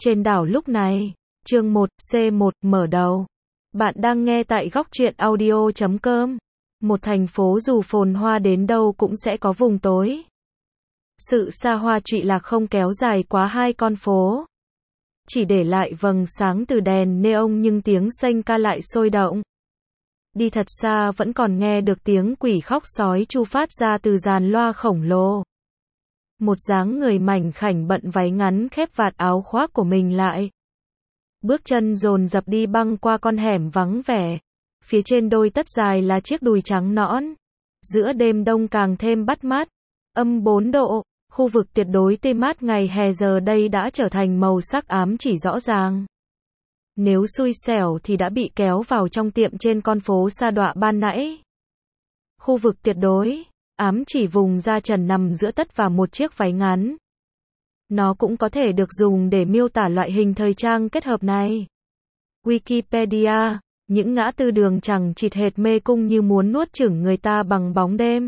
Trên đảo lúc này, chương 1, C1, mở đầu. Bạn đang nghe tại góc truyện audio.com. Một thành phố dù phồn hoa đến đâu cũng sẽ có vùng tối. Sự xa hoa trụy lạc không kéo dài quá 2 con phố. Chỉ để lại vầng sáng từ đèn neon nhưng tiếng sanh ca lại sôi động. Đi thật xa vẫn còn nghe được tiếng quỷ khóc sói chu phát ra từ dàn loa khổng lồ. Một dáng người mảnh khảnh bận váy ngắn khép vạt áo khoác của mình lại. Bước chân dồn dập đi băng qua con hẻm vắng vẻ. Phía trên đôi tất dài là chiếc đùi trắng nõn. Giữa đêm đông càng thêm bắt mắt. Âm 4 độ, khu vực tuyệt đối tê mát ngày hè giờ đây đã trở thành màu sắc ám chỉ rõ ràng. Nếu xui xẻo thì đã bị kéo vào trong tiệm trên con phố sa đọa ban nãy. Khu vực tuyệt đối, ám chỉ vùng da trần nằm giữa tất và một chiếc váy ngắn. Nó cũng có thể được dùng để miêu tả loại hình thời trang kết hợp này. Wikipedia, những ngã tư đường chẳng chịt hệt mê cung như muốn nuốt chửng người ta bằng bóng đêm.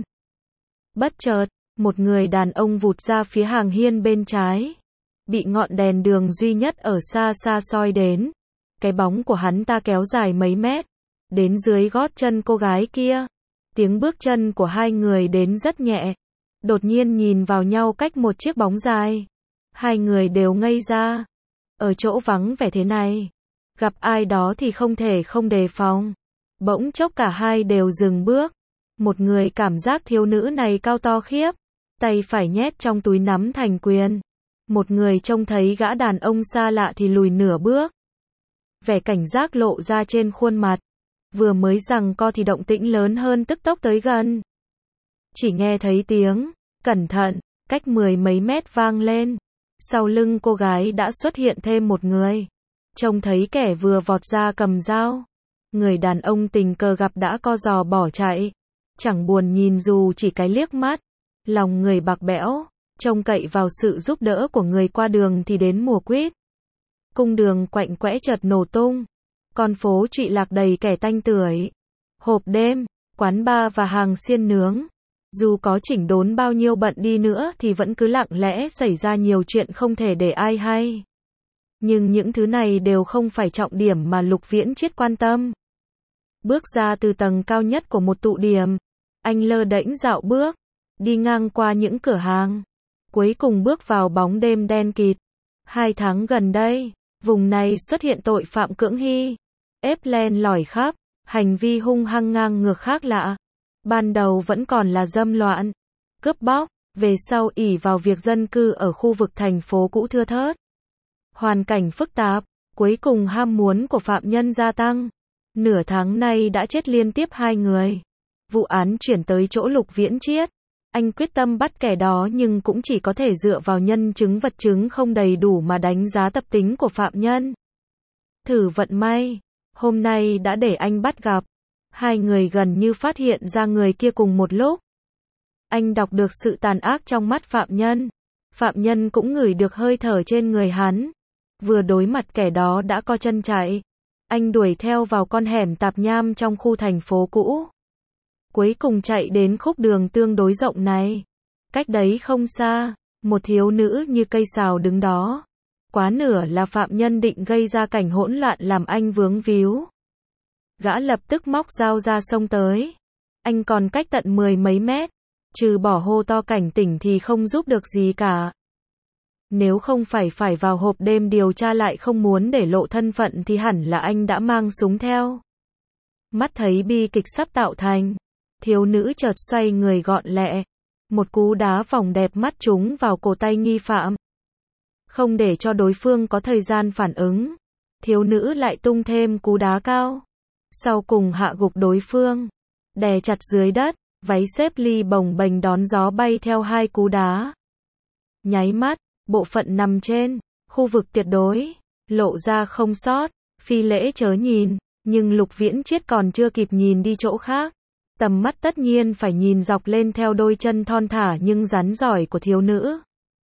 Bất chợt, một người đàn ông vụt ra phía hàng hiên bên trái. Bị ngọn đèn đường duy nhất ở xa xa soi đến. Cái bóng của hắn ta kéo dài mấy mét. Đến dưới gót chân cô gái kia. Tiếng bước chân của hai người đến rất nhẹ. Đột nhiên nhìn vào nhau cách một chiếc bóng dài. Hai người đều ngây ra. Ở chỗ vắng vẻ thế này, gặp ai đó thì không thể không đề phòng. Bỗng chốc cả hai đều dừng bước. Một người cảm giác thiếu nữ này cao to khiếp. Tay phải nhét trong túi nắm thành quyền. Một người trông thấy gã đàn ông xa lạ thì lùi nửa bước. Vẻ cảnh giác lộ ra trên khuôn mặt. Vừa mới giằng co thì động tĩnh lớn hơn tức tốc tới gần. Chỉ nghe thấy tiếng, cẩn thận, cách 10 mấy mét vang lên. Sau lưng cô gái đã xuất hiện thêm một người. Trông thấy kẻ vừa vọt ra cầm dao. Người đàn ông tình cờ gặp đã co giò bỏ chạy. Chẳng buồn nhìn dù chỉ cái liếc mắt. Lòng người bạc bẽo, trông cậy vào sự giúp đỡ của người qua đường thì đến mùa quýt. Cung đường quạnh quẽ chợt nổ tung. Con phố trụy lạc đầy kẻ tanh tưởi. Hộp đêm, quán bar và hàng xiên nướng. Dù có chỉnh đốn bao nhiêu bận đi nữa thì vẫn cứ lặng lẽ xảy ra nhiều chuyện không thể để ai hay. Nhưng những thứ này đều không phải trọng điểm mà Lục Viễn Chiết quan tâm. Bước ra từ tầng cao nhất của một tụ điểm, anh lơ đễnh dạo bước, đi ngang qua những cửa hàng. Cuối cùng bước vào bóng đêm đen kịt. 2 tháng gần đây, vùng này xuất hiện tội phạm cưỡng hy, ép len lỏi khắp, hành vi hung hăng ngang ngược khác lạ. Ban đầu vẫn còn là dâm loạn, cướp bóc, về sau ỷ vào việc dân cư ở khu vực thành phố cũ thưa thớt. Hoàn cảnh phức tạp, cuối cùng ham muốn của phạm nhân gia tăng. Nửa tháng nay đã chết liên tiếp 2 người. Vụ án chuyển tới chỗ Lục Viễn Chiết. Anh quyết tâm bắt kẻ đó nhưng cũng chỉ có thể dựa vào nhân chứng vật chứng không đầy đủ mà đánh giá tập tính của phạm nhân. Thử vận may, hôm nay đã để anh bắt gặp. 2 người gần như phát hiện ra người kia cùng một lúc. Anh đọc được sự tàn ác trong mắt phạm nhân. Phạm nhân cũng ngửi được hơi thở trên người hắn. Vừa đối mặt kẻ đó đã co chân chạy. Anh đuổi theo vào con hẻm tạp nham trong khu thành phố cũ. Cuối cùng chạy đến khúc đường tương đối rộng này. Cách đấy không xa, một thiếu nữ như cây sào đứng đó. Quá nửa là phạm nhân định gây ra cảnh hỗn loạn làm anh vướng víu. Gã lập tức móc dao ra xông tới. Anh còn cách tận 10 mấy mét. Trừ bỏ hô to cảnh tỉnh thì không giúp được gì cả. Nếu không phải vào hộp đêm điều tra lại không muốn để lộ thân phận thì hẳn là anh đã mang súng theo. Mắt thấy bi kịch sắp tạo thành. Thiếu nữ chợt xoay người gọn lẹ. Một cú đá vòng đẹp mắt trúng vào cổ tay nghi phạm. Không để cho đối phương có thời gian phản ứng. Thiếu nữ lại tung thêm cú đá cao. Sau cùng hạ gục đối phương. Đè chặt dưới đất. Váy xếp ly bồng bềnh đón gió bay theo 2 cú đá. Nháy mắt, bộ phận nằm trên khu vực tuyệt đối lộ ra không sót. Phi lễ chớ nhìn. Nhưng Lục Viễn Chiết còn chưa kịp nhìn đi chỗ khác. Tầm mắt tất nhiên phải nhìn dọc lên theo đôi chân thon thả nhưng rắn giỏi của thiếu nữ.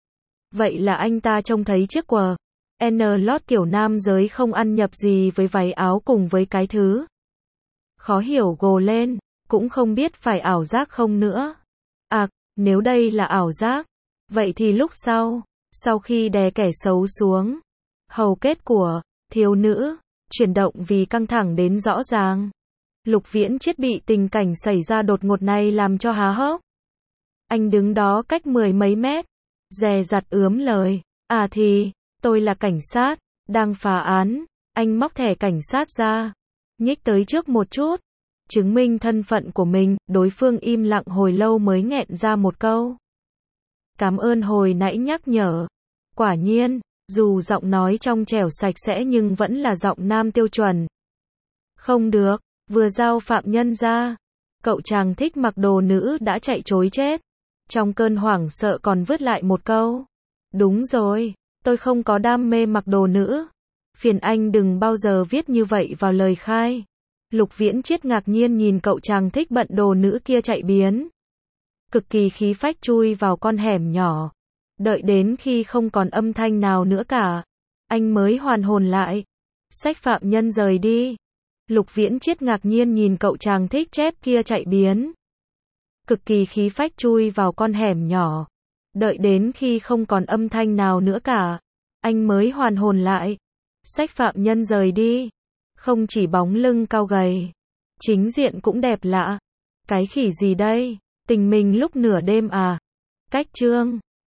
Vậy là anh ta trông thấy chiếc quần lót kiểu nam giới không ăn nhập gì với váy áo cùng với cái thứ. Khó hiểu gồ lên, cũng không biết phải ảo giác không nữa. À, nếu đây là ảo giác, vậy thì lúc sau khi đè kẻ xấu xuống, Hầu kết của thiếu nữ chuyển động vì căng thẳng đến rõ ràng. Lục Viễn Chiết bị tình cảnh xảy ra đột ngột này làm cho há hốc. Anh đứng đó cách 10 mấy mét, dè dặt ướm lời. À thì, tôi là cảnh sát, đang phá án. Anh móc thẻ cảnh sát ra, nhích tới trước một chút, chứng minh thân phận của mình. Đối phương im lặng hồi lâu mới nghẹn ra một câu. Cảm ơn hồi nãy nhắc nhở. Quả nhiên, dù giọng nói trong trẻo sạch sẽ nhưng vẫn là giọng nam tiêu chuẩn. Không được, vừa giao phạm nhân ra. Cậu chàng thích mặc đồ nữ đã chạy trối chết. Trong cơn hoảng sợ còn vứt lại một câu. Đúng rồi, tôi không có đam mê mặc đồ nữ. Phiền anh đừng bao giờ viết như vậy vào lời khai. Lục Viễn Chiết ngạc nhiên nhìn cậu chàng thích bận đồ nữ kia chạy biến. Cực kỳ khí phách chui vào con hẻm nhỏ. Đợi đến khi không còn âm thanh nào nữa cả, anh mới hoàn hồn lại. Xách phạm nhân rời đi. Lục Viễn Chiết ngạc nhiên nhìn cậu chàng thích chép kia chạy biến. Cực kỳ khí phách chui vào con hẻm nhỏ. Đợi đến khi không còn âm thanh nào nữa cả, anh mới hoàn hồn lại. Xách phạm nhân rời đi. Không chỉ bóng lưng cao gầy, chính diện cũng đẹp lạ. Cái khỉ gì đây? Tình mình lúc nửa đêm à? Cách chương